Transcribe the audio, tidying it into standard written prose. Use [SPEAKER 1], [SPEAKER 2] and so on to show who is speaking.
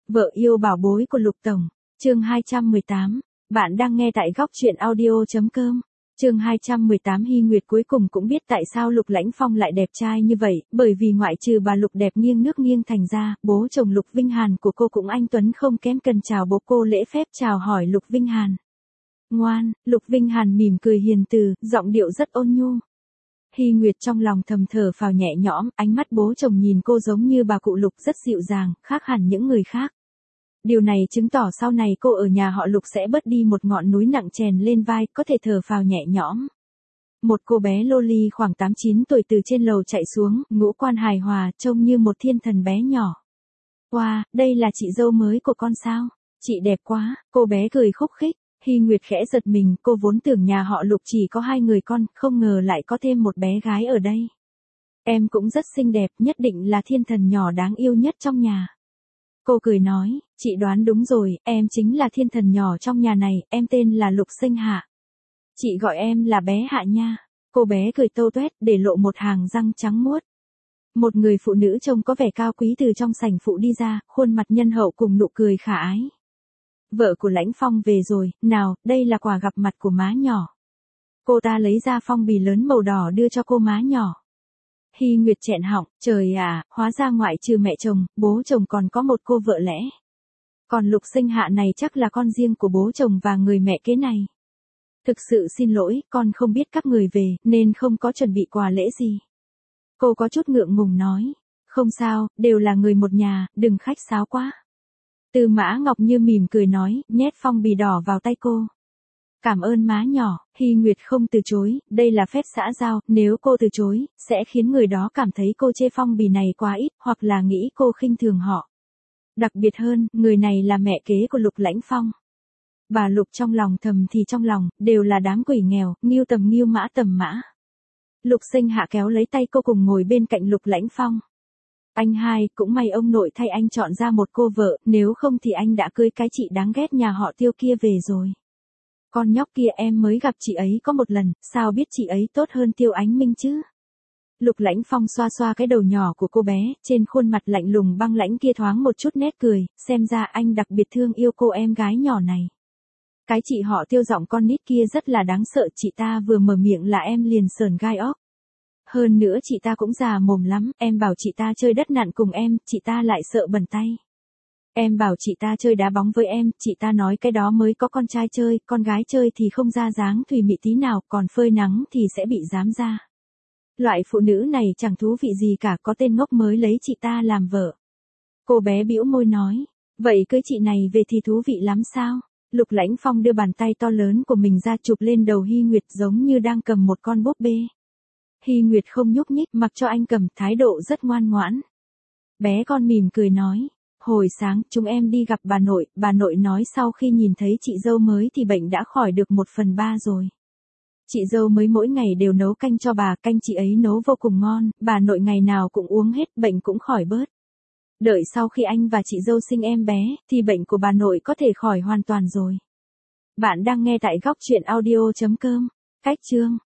[SPEAKER 1] Vợ yêu bảo bối của Lục Tổng, chương 218. Bạn đang nghe tại góc truyện audio.com. Chương 218. Hy Nguyệt cuối cùng cũng biết tại sao Lục Lãnh Phong lại đẹp trai như vậy, bởi vì ngoại trừ bà Lục đẹp nghiêng nước nghiêng thành ra, bố chồng Lục Vinh Hàn của cô cũng anh tuấn không kém, cần chào bố cô lễ phép chào hỏi Lục Vinh Hàn. Ngoan, Lục Vinh Hàn mỉm cười hiền từ, giọng điệu rất ôn nhu. Hy Nguyệt trong lòng thầm thở phào nhẹ nhõm, ánh mắt bố chồng nhìn cô giống như bà cụ Lục rất dịu dàng, khác hẳn những người khác. Điều này chứng tỏ sau này cô ở nhà họ Lục sẽ bớt đi một ngọn núi nặng chèn lên vai, có thể thở phào nhẹ nhõm. Một cô bé loli khoảng 8-9 tuổi từ trên lầu chạy xuống, ngũ quan hài hòa, trông như một thiên thần bé nhỏ. Wow, đây là chị dâu mới của con sao? Chị đẹp quá, cô bé cười khúc khích. Hy Nguyệt khẽ giật mình, cô vốn tưởng nhà họ Lục chỉ có 2 người con, không ngờ lại có thêm một bé gái ở đây. Em cũng rất xinh đẹp, nhất định là thiên thần nhỏ đáng yêu nhất trong nhà. Cô cười nói, chị đoán đúng rồi, em chính là thiên thần nhỏ trong nhà này, em tên là Lục Sinh Hạ. Chị gọi em là bé Hạ nha. Cô bé cười tâu tuét, để lộ một hàng răng trắng muốt. Một người phụ nữ trông có vẻ cao quý từ trong sảnh phụ đi ra, khuôn mặt nhân hậu cùng nụ cười khả ái. Vợ của Lãnh Phong về rồi, nào, đây là quà gặp mặt của má nhỏ. Cô ta lấy ra phong bì lớn màu đỏ đưa cho cô má nhỏ. Hy Nguyệt chẹn họng, trời à, hóa ra ngoại trừ mẹ chồng, bố chồng còn có một cô vợ lẽ. Còn Lục Sinh Hạ này chắc là con riêng của bố chồng và người mẹ kế này. Thực sự xin lỗi, con không biết các người về, nên không có chuẩn bị quà lễ gì. Cô có chút ngượng ngùng nói, không sao, đều là người một nhà, đừng khách sáo quá. Tư Mã Ngọc Như mỉm cười nói, nhét phong bì đỏ vào tay cô. Cảm ơn má nhỏ, Hy Nguyệt không từ chối, đây là phép xã giao, nếu cô từ chối, sẽ khiến người đó cảm thấy cô chê phong bì này quá ít, hoặc là nghĩ cô khinh thường họ. Đặc biệt hơn, người này là mẹ kế của Lục Lãnh Phong. Bà Lục trong lòng thầm thì trong lòng, đều là đám quỷ nghèo, nghiêu tầm nghiêu mã tầm mã. Lục Sinh Hạ kéo lấy tay cô cùng ngồi bên cạnh Lục Lãnh Phong. Anh hai, cũng may ông nội thay anh chọn ra một cô vợ, nếu không thì anh đã cưới cái chị đáng ghét nhà họ Tiêu kia về rồi. Con nhóc kia em mới gặp chị ấy có một lần, sao biết chị ấy tốt hơn Tiêu Ánh Minh chứ? Lục Lãnh Phong xoa xoa cái đầu nhỏ của cô bé, trên khuôn mặt lạnh lùng băng lãnh kia thoáng một chút nét cười, xem ra anh đặc biệt thương yêu cô em gái nhỏ này. Cái chị họ Tiêu giọng con nít kia rất là đáng sợ, chị ta vừa mở miệng là em liền sởn gai óc. Hơn nữa chị ta cũng già mồm lắm, em bảo chị ta chơi đất nặn cùng em, chị ta lại sợ bẩn tay. Em bảo chị ta chơi đá bóng với em, chị ta nói cái đó mới có con trai chơi, con gái chơi thì không ra dáng thùy mị tí nào, còn phơi nắng thì sẽ bị giám ra. Loại phụ nữ này chẳng thú vị gì cả, có tên ngốc mới lấy chị ta làm vợ. Cô bé bĩu môi nói, vậy cưới chị này về thì thú vị lắm sao? Lục Lãnh Phong đưa bàn tay to lớn của mình ra chụp lên đầu Hy Nguyệt giống như đang cầm một con búp bê. Hy Nguyệt không nhúc nhích, mặc cho anh cầm, thái độ rất ngoan ngoãn. Bé con mỉm cười nói, hồi sáng chúng em đi gặp bà nội nói sau khi nhìn thấy chị dâu mới thì bệnh đã khỏi được 1/3 rồi. Chị dâu mới mỗi ngày đều nấu canh cho bà, canh chị ấy nấu vô cùng ngon, bà nội ngày nào cũng uống hết, bệnh cũng khỏi bớt. Đợi sau khi anh và chị dâu sinh em bé, thì bệnh của bà nội có thể khỏi hoàn toàn rồi. Bạn đang nghe tại góc truyện audio.com. Cách chương